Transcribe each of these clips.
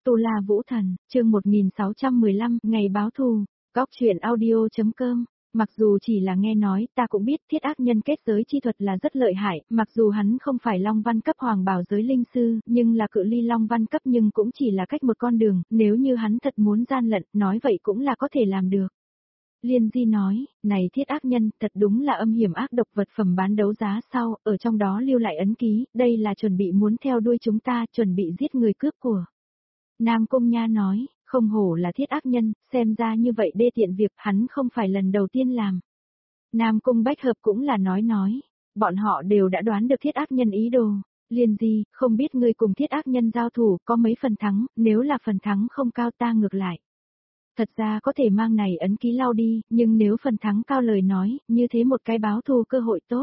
Tu La Vũ Thần, chương 1615, ngày báo thù, Góc truyện audio.com. Mặc dù chỉ là nghe nói, ta cũng biết thiết ác nhân kết giới chi thuật là rất lợi hại, mặc dù hắn không phải Long Văn cấp hoàng bảo giới linh sư, nhưng là cự ly Long Văn cấp nhưng cũng chỉ là cách một con đường, nếu như hắn thật muốn gian lận, nói vậy cũng là có thể làm được. Liên Di nói, này thiết ác nhân, thật đúng là âm hiểm ác độc vật phẩm bán đấu giá sau, ở trong đó lưu lại ấn ký, đây là chuẩn bị muốn theo đuôi chúng ta, chuẩn bị giết người cướp của. Nam Cung Nha nói, không hổ là thiết ác nhân, xem ra như vậy đê tiện việc hắn không phải lần đầu tiên làm. Nam Cung Bách Hợp cũng là nói, bọn họ đều đã đoán được thiết ác nhân ý đồ. Liên Di, không biết ngươi cùng thiết ác nhân giao thủ có mấy phần thắng, nếu là phần thắng không cao ta ngược lại. Thật ra có thể mang này ấn ký lau đi, nhưng nếu phần thắng cao lời nói, như thế một cái báo thù cơ hội tốt.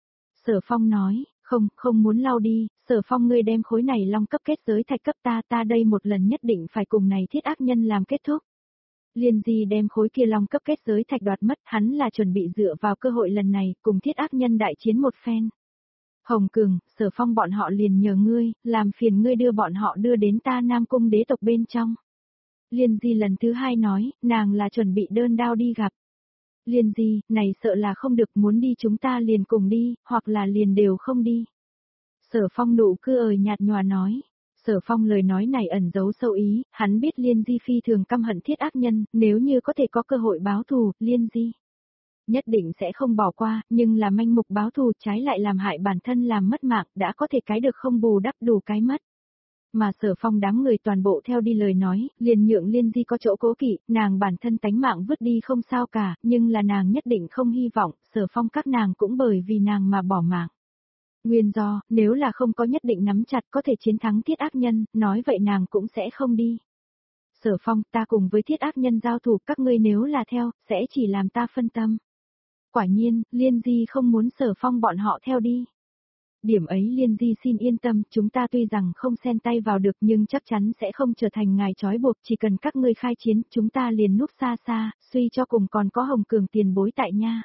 Sở Phong nói, không muốn lau đi, Sở Phong ngươi đem khối này long cấp kết giới thạch cấp ta đây một lần nhất định phải cùng này thiết ác nhân làm kết thúc. Liên Di đem khối kia long cấp kết giới thạch đoạt mất, hắn là chuẩn bị dựa vào cơ hội lần này, cùng thiết ác nhân đại chiến một phen. Hồng Cường, Sở Phong bọn họ liền nhờ ngươi, làm phiền ngươi đưa bọn họ đưa đến ta Nam Cung đế tộc bên trong. Liên Di lần thứ hai nói, nàng là chuẩn bị đơn đao đi gặp. Liên Di, này sợ là không được, muốn đi chúng ta liền cùng đi, hoặc là liền đều không đi. Sở Phong nụ cười nhạt nhòa nói. Sở Phong lời nói này ẩn giấu sâu ý, hắn biết Liên Di phi thường căm hận thiết ác nhân, nếu như có thể có cơ hội báo thù, Liên Di nhất định sẽ không bỏ qua, nhưng là manh mục báo thù trái lại làm hại bản thân làm mất mạng, đã có thể cái được không bù đắp đủ cái mất. Mà Sở Phong đám người toàn bộ theo đi lời nói, liền nhượng Liên Di có chỗ cố kỵ, nàng bản thân tánh mạng vứt đi không sao cả, nhưng là nàng nhất định không hy vọng, Sở Phong các nàng cũng bởi vì nàng mà bỏ mạng. Nguyên do, nếu là không có nhất định nắm chặt có thể chiến thắng thiết ác nhân, nói vậy nàng cũng sẽ không đi. Sở Phong, ta cùng với thiết ác nhân giao thủ, các ngươi nếu là theo, sẽ chỉ làm ta phân tâm. Quả nhiên, Liên Di không muốn Sở Phong bọn họ theo đi. Điểm ấy Liên Di xin yên tâm, chúng ta tuy rằng không xen tay vào được nhưng chắc chắn sẽ không trở thành ngài trói buộc, chỉ cần các ngươi khai chiến, chúng ta liền núp xa xa, suy cho cùng còn có Hồng Cường tiền bối tại nha.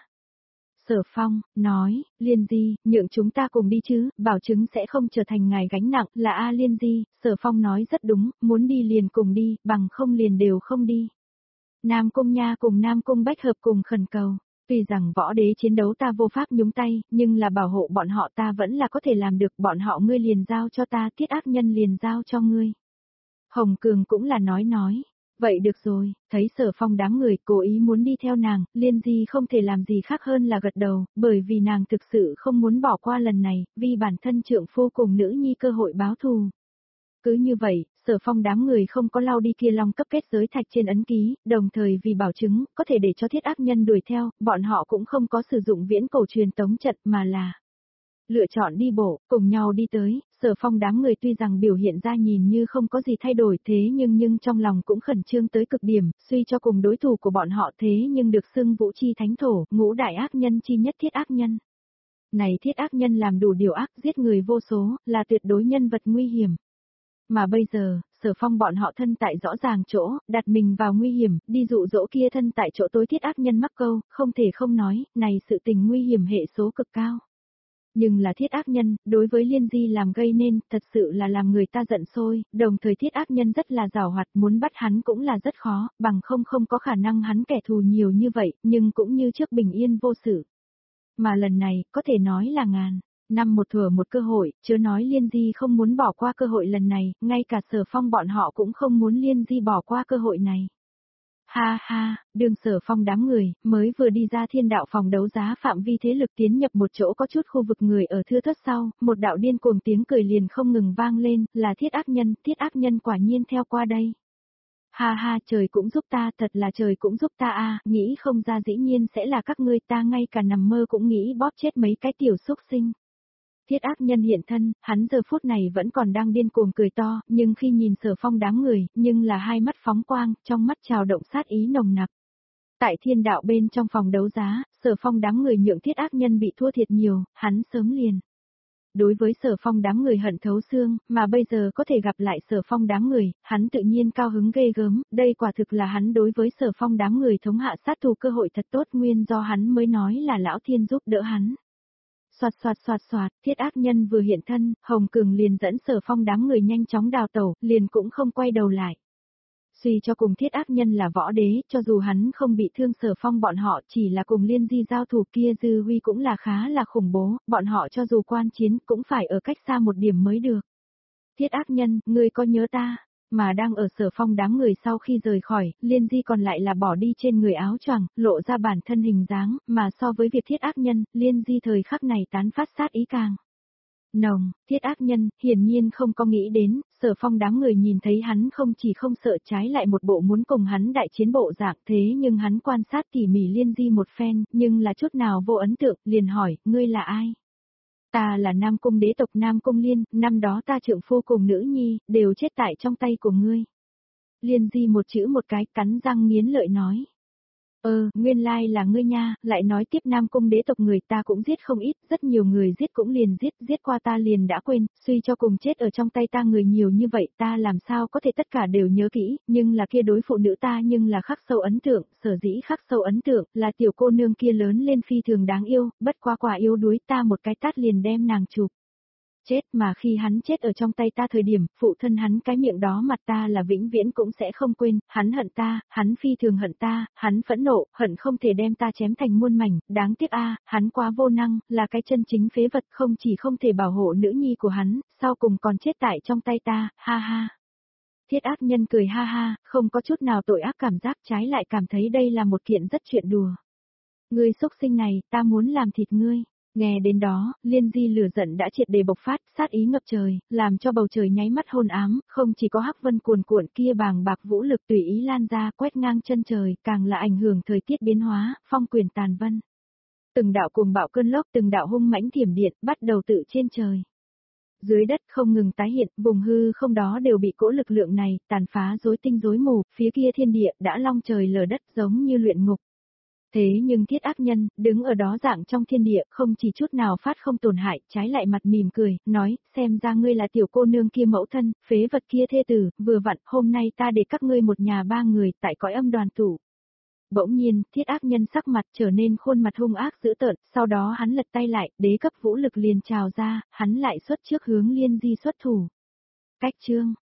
Sở Phong, nói, Liên Di, nhượng chúng ta cùng đi chứ, bảo chứng sẽ không trở thành ngài gánh nặng, là A Liên Di, Sở Phong nói rất đúng, muốn đi liền cùng đi, bằng không liền đều không đi. Nam Cung Nha cùng Nam Cung Bách Hợp cùng khẩn cầu. Tuy rằng võ đế chiến đấu ta vô pháp nhúng tay, nhưng là bảo hộ bọn họ ta vẫn là có thể làm được, bọn họ ngươi liền giao cho ta, thiết ác nhân liền giao cho ngươi. Hồng Cường cũng là nói, vậy được rồi, thấy Sở Phong đám người cố ý muốn đi theo nàng, Liên Di không thể làm gì khác hơn là gật đầu, bởi vì nàng thực sự không muốn bỏ qua lần này, vì bản thân trượng phu cùng nữ nhi cơ hội báo thù. Cứ như vậy, Sở Phong đám người không có lau đi kia long cấp kết giới thạch trên ấn ký, đồng thời vì bảo chứng, có thể để cho thiết ác nhân đuổi theo, bọn họ cũng không có sử dụng viễn cổ truyền tống trận mà là lựa chọn đi bộ, cùng nhau đi tới. Sở Phong đám người tuy rằng biểu hiện ra nhìn như không có gì thay đổi thế nhưng trong lòng cũng khẩn trương tới cực điểm, suy cho cùng đối thủ của bọn họ thế nhưng được xưng vũ chi thánh thổ, ngũ đại ác nhân chi nhất thiết ác nhân. Này thiết ác nhân làm đủ điều ác giết người vô số, là tuyệt đối nhân vật nguy hiểm. Mà bây giờ, Sở Phong bọn họ thân tại rõ ràng chỗ, đặt mình vào nguy hiểm, đi dụ dỗ kia thân tại chỗ tối thiết ác nhân mắc câu, không thể không nói, này sự tình nguy hiểm hệ số cực cao. Nhưng là thiết ác nhân, đối với Liên Di làm gây nên, thật sự là làm người ta giận sôi, đồng thời thiết ác nhân rất là giàu hoạt, muốn bắt hắn cũng là rất khó, bằng không có khả năng hắn kẻ thù nhiều như vậy, nhưng cũng như trước bình yên vô sự. Mà lần này, có thể nói là ngàn năm một thủa một cơ hội, chớ nói Liên Di không muốn bỏ qua cơ hội lần này, ngay cả Sở Phong bọn họ cũng không muốn Liên Di bỏ qua cơ hội này. Ha ha, đường Sở Phong đám người, mới vừa đi ra thiên đạo phòng đấu giá phạm vi thế lực tiến nhập một chỗ có chút khu vực người ở thưa thớt sau, một đạo điên cuồng tiếng cười liền không ngừng vang lên, là thiết ác nhân quả nhiên theo qua đây. Ha ha, trời cũng giúp ta, thật là trời cũng giúp ta a, nghĩ không ra dĩ nhiên sẽ là các ngươi, ta ngay cả nằm mơ cũng nghĩ bóp chết mấy cái tiểu xúc sinh. Thiết ác nhân hiện thân, hắn giờ phút này vẫn còn đang điên cuồng cười to, nhưng khi nhìn Sở Phong đám người, nhưng là hai mắt phóng quang, trong mắt trào động sát ý nồng nặc. Tại thiên đạo bên trong phòng đấu giá, Sở Phong đám người nhượng thiết ác nhân bị thua thiệt nhiều, hắn sớm liền. Đối với Sở Phong đám người hận thấu xương, mà bây giờ có thể gặp lại Sở Phong đám người, hắn tự nhiên cao hứng ghê gớm, đây quả thực là hắn đối với Sở Phong đám người thống hạ sát thù cơ hội thật tốt, nguyên do hắn mới nói là Lão Thiên giúp đỡ hắn. Soạt, thiết ác nhân vừa hiện thân, Hồng Cường liền dẫn Sở Phong đám người nhanh chóng đào tẩu, liền cũng không quay đầu lại. Suy cho cùng thiết ác nhân là võ đế, cho dù hắn không bị thương Sở Phong bọn họ chỉ là cùng Liên Di giao thủ kia dư huy cũng là khá là khủng bố, bọn họ cho dù quan chiến cũng phải ở cách xa một điểm mới được. Thiết ác nhân, ngươi có nhớ ta? Mà đang ở Sở Phong đám người sau khi rời khỏi, Liên Di còn lại là bỏ đi trên người áo choàng, lộ ra bản thân hình dáng, mà so với việc thiết ác nhân, Liên Di thời khắc này tán phát sát ý càng nồng. Thiết ác nhân, hiển nhiên không có nghĩ đến, Sở Phong đám người nhìn thấy hắn không chỉ không sợ trái lại một bộ muốn cùng hắn đại chiến bộ dạng thế nhưng hắn quan sát tỉ mỉ Liên Di một phen, nhưng là chút nào vô ấn tượng, liền hỏi, ngươi là ai? Ta là Nam Cung đế tộc Nam Cung Liên, năm đó ta trượng phu cùng nữ nhi, đều chết tại trong tay của ngươi. Liên Di một chữ một cái cắn răng nghiến lợi nói. Nguyên lai là ngươi nha, lại nói tiếp Nam Cung đế tộc người ta cũng giết không ít, rất nhiều người giết cũng liền giết qua ta liền đã quên, suy cho cùng chết ở trong tay ta người nhiều như vậy ta làm sao có thể tất cả đều nhớ kỹ, nhưng là kia đối phụ nữ ta nhưng là khắc sâu ấn tượng, sở dĩ khắc sâu ấn tượng là tiểu cô nương kia lớn lên phi thường đáng yêu, bất quá quả yếu đuối ta một cái tát liền đem nàng chụp. Chết mà khi hắn chết ở trong tay ta thời điểm, phụ thân hắn cái miệng đó mặt ta là vĩnh viễn cũng sẽ không quên, hắn hận ta, hắn phi thường hận ta, hắn phẫn nộ, hận không thể đem ta chém thành muôn mảnh, đáng tiếc hắn quá vô năng, là cái chân chính phế vật không chỉ không thể bảo hộ nữ nhi của hắn, sau cùng còn chết tại trong tay ta, ha ha. Thiết ác nhân cười ha ha, không có chút nào tội ác cảm giác trái lại cảm thấy đây là một kiện rất chuyện đùa. Ngươi xúc sinh này, ta muốn làm thịt ngươi. Nghe đến đó, Liên Di lửa giận đã triệt để bộc phát, sát ý ngập trời, làm cho bầu trời nháy mắt hôn ám, không chỉ có hắc vân cuồn cuộn kia bàng bạc vũ lực tùy ý lan ra quét ngang chân trời, càng là ảnh hưởng thời tiết biến hóa, phong quyền tàn vân. Từng đạo cuồng bạo cơn lốc, từng đạo hung mãnh thiểm điện, bắt đầu tự trên trời. Dưới đất không ngừng tái hiện, vùng hư không đó đều bị cỗ lực lượng này tàn phá rối tinh rối mù, phía kia thiên địa đã long trời lở đất giống như luyện ngục. Thế nhưng thiết ác nhân, đứng ở đó dạng trong thiên địa, không chỉ chút nào phát không tổn hại, trái lại mặt mỉm cười, nói, xem ra ngươi là tiểu cô nương kia mẫu thân, phế vật kia thê tử, vừa vặn, hôm nay ta để các ngươi một nhà ba người, tại cõi âm đoàn tụ. Bỗng nhiên, thiết ác nhân sắc mặt trở nên khuôn mặt hung ác dữ tợn, sau đó hắn lật tay lại, đế cấp vũ lực liền trào ra, hắn lại xuất trước hướng Liên Di xuất thủ. Cách chương